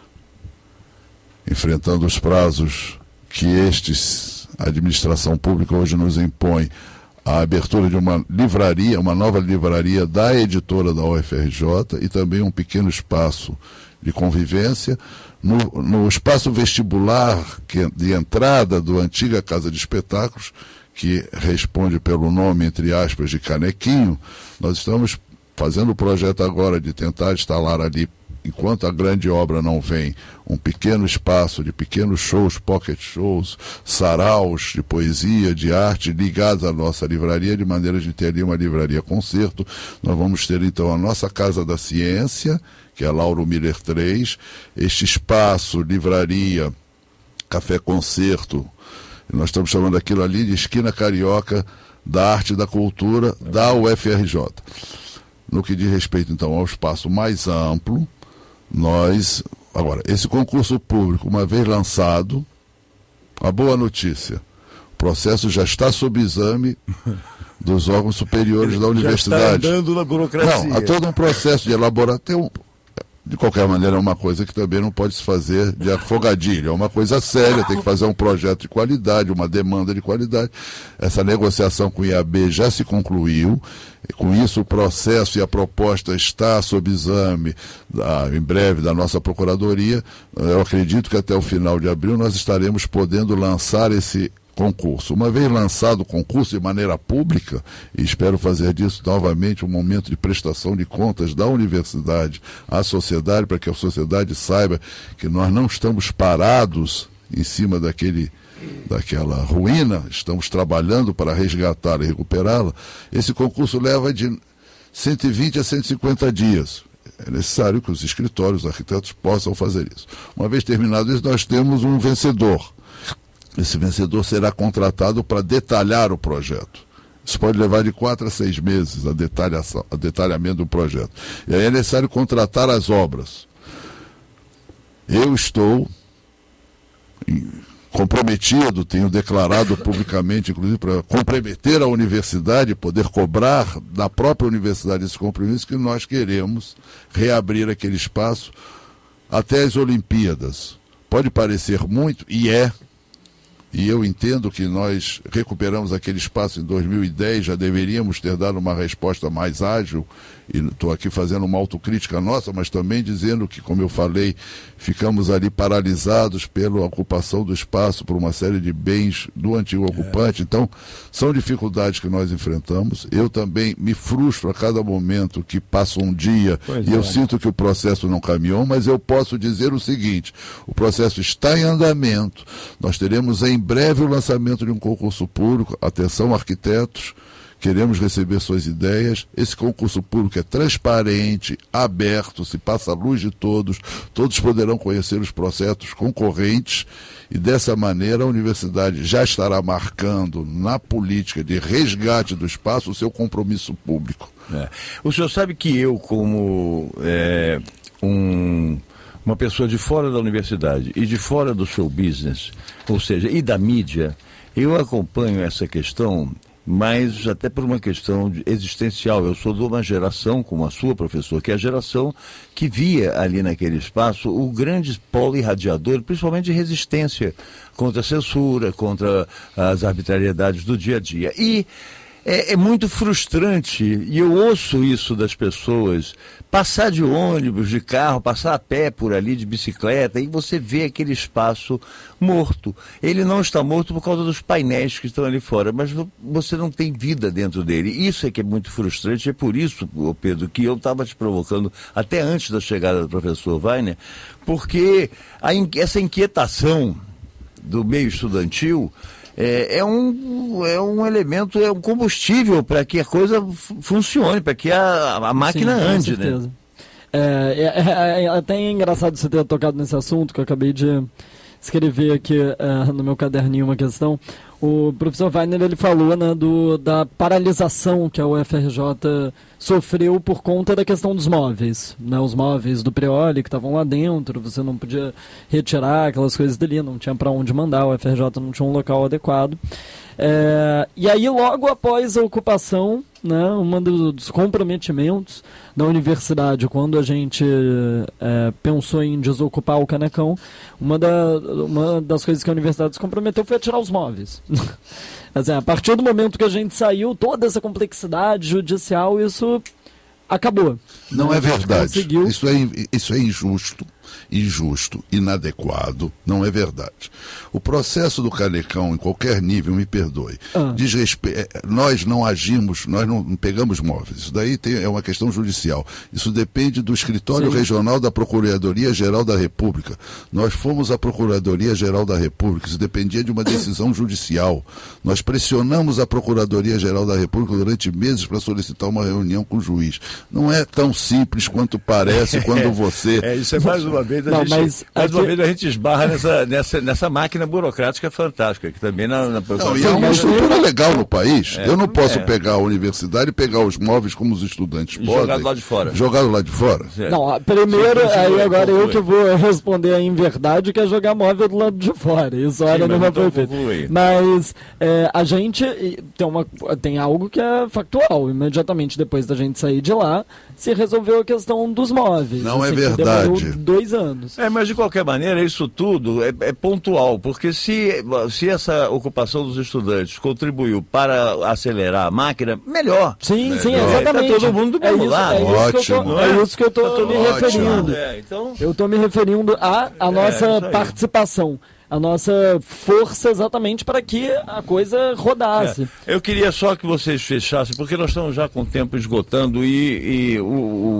enfrentando os prazos que estes, a administração pública hoje nos impõe, a abertura de uma livraria, uma nova livraria da editora da U F R J e também um pequeno espaço de convivência. No, no espaço vestibular que, de entrada do antiga Casa de Espetáculos, que responde pelo nome, entre aspas, de Canequinho, nós estamos fazendo o projeto agora de tentar instalar ali, enquanto a grande obra não vem, um pequeno espaço de pequenos shows, pocket shows, saraus de poesia, de arte, ligados à nossa livraria, de maneira de ter ali uma livraria concerto. Nós vamos ter então a nossa Casa da Ciência, que é a Lauro Miller três, este espaço, livraria, café concerto, nós estamos chamando aquilo ali de esquina carioca da arte e da cultura da U F R J. No que diz respeito, então, ao espaço mais amplo, nós... Agora, esse concurso público, uma vez lançado, a boa notícia, o processo já está sob exame dos órgãos superiores da universidade. Já está andando na burocracia. Não, há todo um processo de elaboração. De qualquer maneira, é uma coisa que também não pode se fazer de afogadilho. É uma coisa séria, tem que fazer um projeto de qualidade, uma demanda de qualidade. Essa negociação com o I A B já se concluiu. E com isso, o processo e a proposta está sob exame, da, em breve, da nossa Procuradoria. Eu acredito que até o final de abril nós estaremos podendo lançar esse concurso. Uma vez lançado o concurso de maneira pública, e espero fazer disso novamente um momento de prestação de contas da universidade à sociedade, para que a sociedade saiba que nós não estamos parados em cima daquele, daquela ruína, estamos trabalhando para resgatá-la e recuperá-la. Esse concurso leva de cento e vinte a cento e cinquenta dias. É necessário que os escritórios, os arquitetos possam fazer isso. Uma vez terminado isso, nós temos um vencedor. Esse vencedor será contratado para detalhar o projeto. Isso pode levar de quatro a seis meses a, detalhação, a detalhamento do projeto. E aí é necessário contratar as obras. Eu estou comprometido, tenho declarado publicamente, inclusive, para comprometer a universidade, poder cobrar da própria universidade esse compromisso, que nós queremos reabrir aquele espaço até as Olimpíadas. Pode parecer muito, e é. E eu entendo que nós recuperamos aquele espaço em dois mil e dez, já deveríamos ter dado uma resposta mais ágil, e estou aqui fazendo uma autocrítica nossa, mas também dizendo que, como eu falei, ficamos ali paralisados pela ocupação do espaço por uma série de bens do antigo ocupante. Então, são dificuldades que nós enfrentamos. Eu também me frustro a cada momento que passa um dia pois e é. eu sinto que o processo não caminhou, mas eu posso dizer o seguinte: o processo está em andamento, nós teremos em breve o lançamento de um concurso público. Atenção, arquitetos, queremos receber suas ideias. Esse concurso público é transparente, aberto, se passa a luz de todos, todos poderão conhecer os processos concorrentes, e dessa maneira a universidade já estará marcando na política de resgate do espaço o seu compromisso público. É. O senhor sabe que eu, como é, um... uma pessoa de fora da universidade e de fora do show business, ou seja, e da mídia, eu acompanho essa questão, mas até por uma questão existencial. Eu sou de uma geração, como a sua, professor, que é a geração que via ali naquele espaço o grande polo irradiador, principalmente de resistência contra a censura, contra as arbitrariedades do dia a dia. E É, é muito frustrante, e eu ouço isso das pessoas, passar de ônibus, de carro, passar a pé por ali, de bicicleta, e você vê aquele espaço morto. Ele não está morto por causa dos painéis que estão ali fora, mas você não tem vida dentro dele. Isso é que é muito frustrante, é por isso, Pedro, que eu estava te provocando até antes da chegada do professor Weiner, porque a, essa inquietação do meio estudantil É, é, um, é um elemento, é um combustível para que a coisa funcione, para que a, a máquina Sim, ande, né? É, é, é até engraçado você ter tocado nesse assunto, que eu acabei de escrever aqui é, no meu caderninho uma questão. O professor Weiner, ele falou, né, do, da paralisação que a U F R J sofreu por conta da questão dos móveis, né, os móveis do Prioli que estavam lá dentro, você não podia retirar aquelas coisas dali, não tinha para onde mandar, a U F R J não tinha um local adequado. É, e aí, logo após a ocupação, né, um dos comprometimentos da universidade, quando a gente é, pensou em desocupar o Canecão, uma, da, uma das coisas que a universidade se comprometeu foi a tirar os móveis. Assim, a partir do momento que a gente saiu, toda essa complexidade judicial, isso acabou. Não né? é verdade. Isso é, isso é injusto. Injusto, inadequado, não é verdade. O processo do Canecão, em qualquer nível, me perdoe, ah. diz respe... nós não agimos, nós não pegamos móveis. Isso daí tem, é uma questão judicial. Isso depende do escritório Sim. regional da Procuradoria-Geral da República. Nós fomos à Procuradoria-Geral da República, isso dependia de uma decisão judicial. Nós pressionamos a Procuradoria-Geral da República durante meses para solicitar uma reunião com o juiz. Não é tão simples quanto parece quando você... É, isso é mais uma vez a não, gente, mas mais aqui... uma vez a gente esbarra nessa, nessa, nessa máquina burocrática fantástica, que também na, na... Não, e é uma estrutura legal no país. É, eu não posso é. pegar a universidade e pegar os móveis como os estudantes podem. Jogar do lado de fora. Jogar do lado de fora. É. Não, primeiro, Sim, aí agora eu que vou responder em verdade, que é jogar móvel do lado de fora. Isso olha não vai foi feito. Mas é, a gente tem, uma, tem algo que é factual. Imediatamente depois da gente sair de lá, se resolveu a questão dos móveis. Não assim, é verdade. Dois anos. É, mas de qualquer maneira, isso tudo é, é pontual, porque se, se essa ocupação dos estudantes contribuiu para acelerar a máquina, melhor. Sim, melhor. sim, exatamente. Tá todo mundo do mesmo lado. É Ótimo. É isso que eu estou me referindo. É, então... Eu estou me referindo à a, a nossa é, participação. A nossa força exatamente para que a coisa rodasse. É, eu queria só que vocês fechassem, porque nós estamos já com o tempo esgotando e, e o,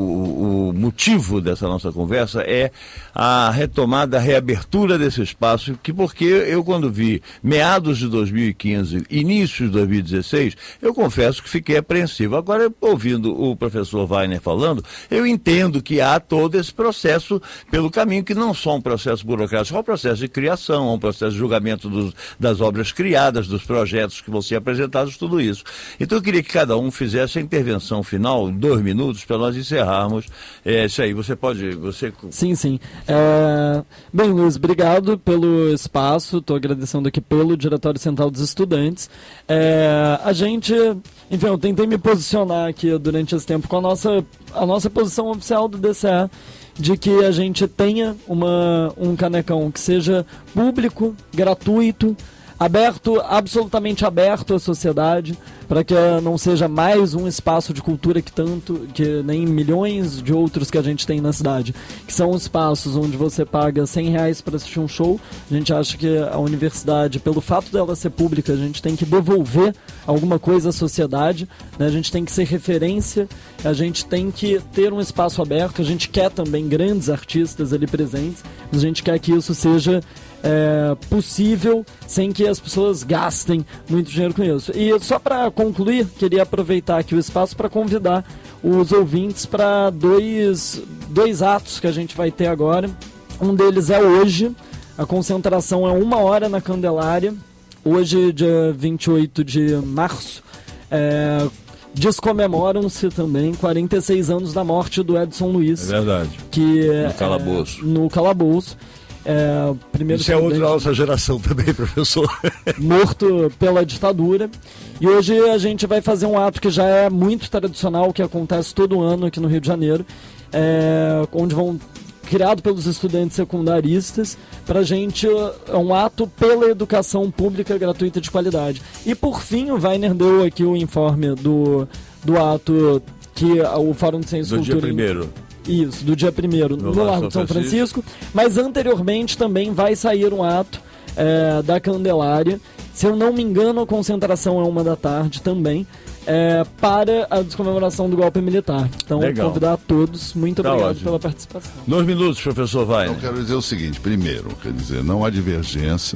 o, o motivo dessa nossa conversa é a retomada, a reabertura desse espaço, que porque eu quando vi meados de dois mil e quinze, início de dois mil e dezesseis, eu confesso que fiquei apreensivo. Agora, ouvindo o professor Weiner falando, eu entendo que há todo esse processo pelo caminho, que não só um processo burocrático, é um processo de criação, um processo de julgamento dos, das obras criadas, dos projetos que vão ser apresentados, tudo isso. Então eu queria que cada um fizesse a intervenção final, dois minutos, para nós encerrarmos. É, isso aí, você pode... Você... Sim, sim. É... Bem, Luiz, obrigado pelo espaço, estou agradecendo aqui pelo Diretório Central dos Estudantes. É... A gente... Enfim, eu tentei me posicionar aqui durante esse tempo com a nossa, a nossa posição oficial do D C E, de que a gente tenha uma, um Canecão que seja público, gratuito, aberto, absolutamente aberto à sociedade, para que não seja mais um espaço de cultura que tanto, que nem milhões de outros que a gente tem na cidade, que são espaços onde você paga cem reais para assistir um show. A gente acha que a universidade, pelo fato dela ser pública, a gente tem que devolver alguma coisa à sociedade, né? A gente tem que ser referência, a gente tem que ter um espaço aberto, a gente quer também grandes artistas ali presentes, a gente quer que isso seja É, possível sem que as pessoas gastem muito dinheiro com isso. E só para concluir, queria aproveitar aqui o espaço para convidar os ouvintes para dois, dois atos que a gente vai ter agora. Um deles é hoje, a concentração é uma hora na Candelária, hoje dia vinte e oito de março, é, descomemoram-se também quarenta e seis anos da morte do Edson Luiz. É verdade. Que, no calabouço. É, no calabouço. É, primeiro Isso é outro da nossa geração também, professor. Morto pela ditadura. E hoje a gente vai fazer um ato que já é muito tradicional, que acontece todo ano aqui no Rio de Janeiro, é, onde vão, criado pelos estudantes secundaristas, para a gente é um ato pela educação pública gratuita de qualidade. E por fim, o Weiner deu aqui o informe do, do ato que o Fórum de Ciência e Cultura... Do dia primeiro. Isso, do dia primeiro no, no Largo de São Francisco. Francisco, mas anteriormente também vai sair um ato é, da Candelária, se eu não me engano a concentração é uma da tarde também, é, para a descomemoração do golpe militar. Então, legal. Convidar a todos, muito tá obrigado ótimo. Pela participação. Dois minutos, professor Vai. Eu quero dizer o seguinte, primeiro, quer dizer, não há divergência,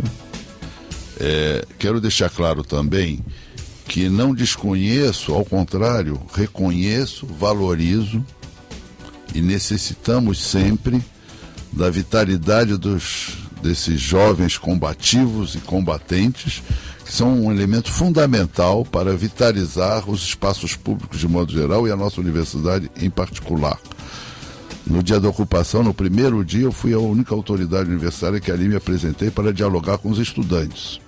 é, quero deixar claro também que não desconheço, ao contrário, reconheço, valorizo e necessitamos sempre da vitalidade dos, desses jovens combativos e combatentes, que são um elemento fundamental para vitalizar os espaços públicos de modo geral e a nossa universidade em particular. No dia da ocupação, no primeiro dia, eu fui a única autoridade universitária que ali me apresentei para dialogar com os estudantes.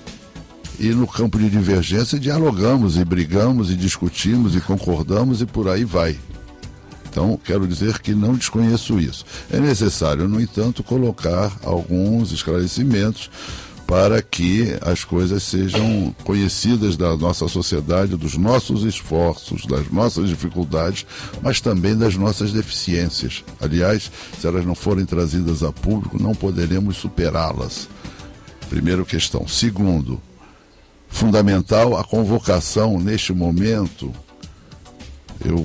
E no campo de divergência dialogamos e brigamos e discutimos e concordamos e por aí vai. Então, quero dizer que não desconheço isso. É necessário, no entanto, colocar alguns esclarecimentos para que as coisas sejam conhecidas da nossa sociedade, dos nossos esforços, das nossas dificuldades, mas também das nossas deficiências. Aliás, se elas não forem trazidas a público, não poderemos superá-las. Primeira questão. Segundo, fundamental a convocação neste momento, eu...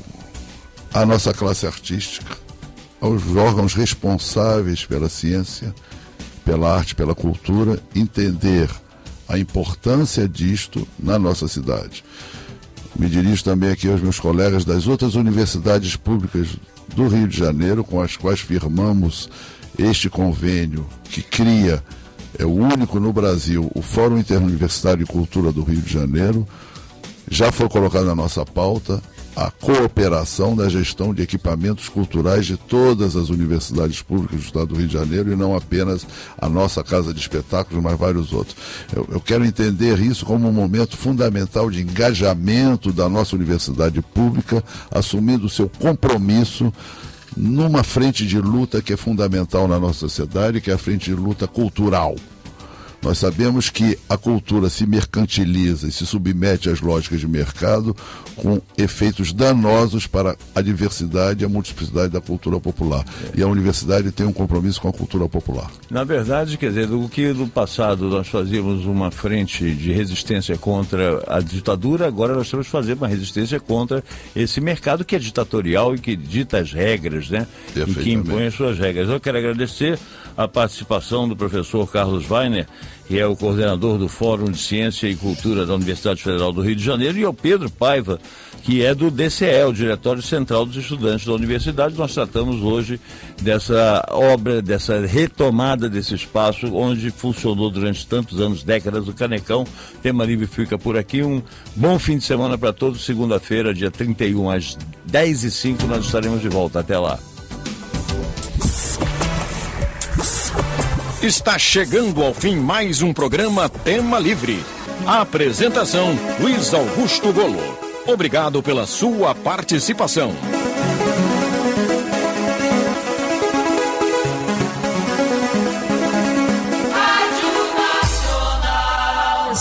à nossa classe artística, aos órgãos responsáveis pela ciência, pela arte, pela cultura, entender a importância disto na nossa cidade. Me dirijo também aqui aos meus colegas das outras universidades públicas do Rio de Janeiro, com as quais firmamos este convênio que cria, é o único no Brasil, o Fórum Interuniversitário de Cultura do Rio de Janeiro. Já foi colocado na nossa pauta a cooperação na gestão de equipamentos culturais de todas as universidades públicas do Estado do Rio de Janeiro e não apenas a nossa Casa de Espetáculos, mas vários outros. Eu, eu quero entender isso como um momento fundamental de engajamento da nossa universidade pública, assumindo o seu compromisso numa frente de luta que é fundamental na nossa sociedade, que é a frente de luta cultural. Nós sabemos que a cultura se mercantiliza e se submete às lógicas de mercado com efeitos danosos para a diversidade e a multiplicidade da cultura popular. E a universidade tem um compromisso com a cultura popular. Na verdade, quer dizer, do que no passado nós fazíamos uma frente de resistência contra a ditadura, agora nós temos que fazer uma resistência contra esse mercado que é ditatorial e que dita as regras, né? E que impõe as suas regras. Eu quero agradecer a participação do professor Carlos Weiner, que é o coordenador do Fórum de Ciência e Cultura da Universidade Federal do Rio de Janeiro, e ao Pedro Paiva, que é do D C E, o Diretório Central dos Estudantes da Universidade. Nós tratamos hoje dessa obra, dessa retomada desse espaço, onde funcionou durante tantos anos, décadas, o Canecão. Tema Livre fica por aqui. Um bom fim de semana para todos. Segunda-feira, dia trinta e um, às dez e cinco, nós estaremos de volta. Até lá. Está chegando ao fim mais um programa Tema Livre. A apresentação, Luiz Augusto Golo. Obrigado pela sua participação.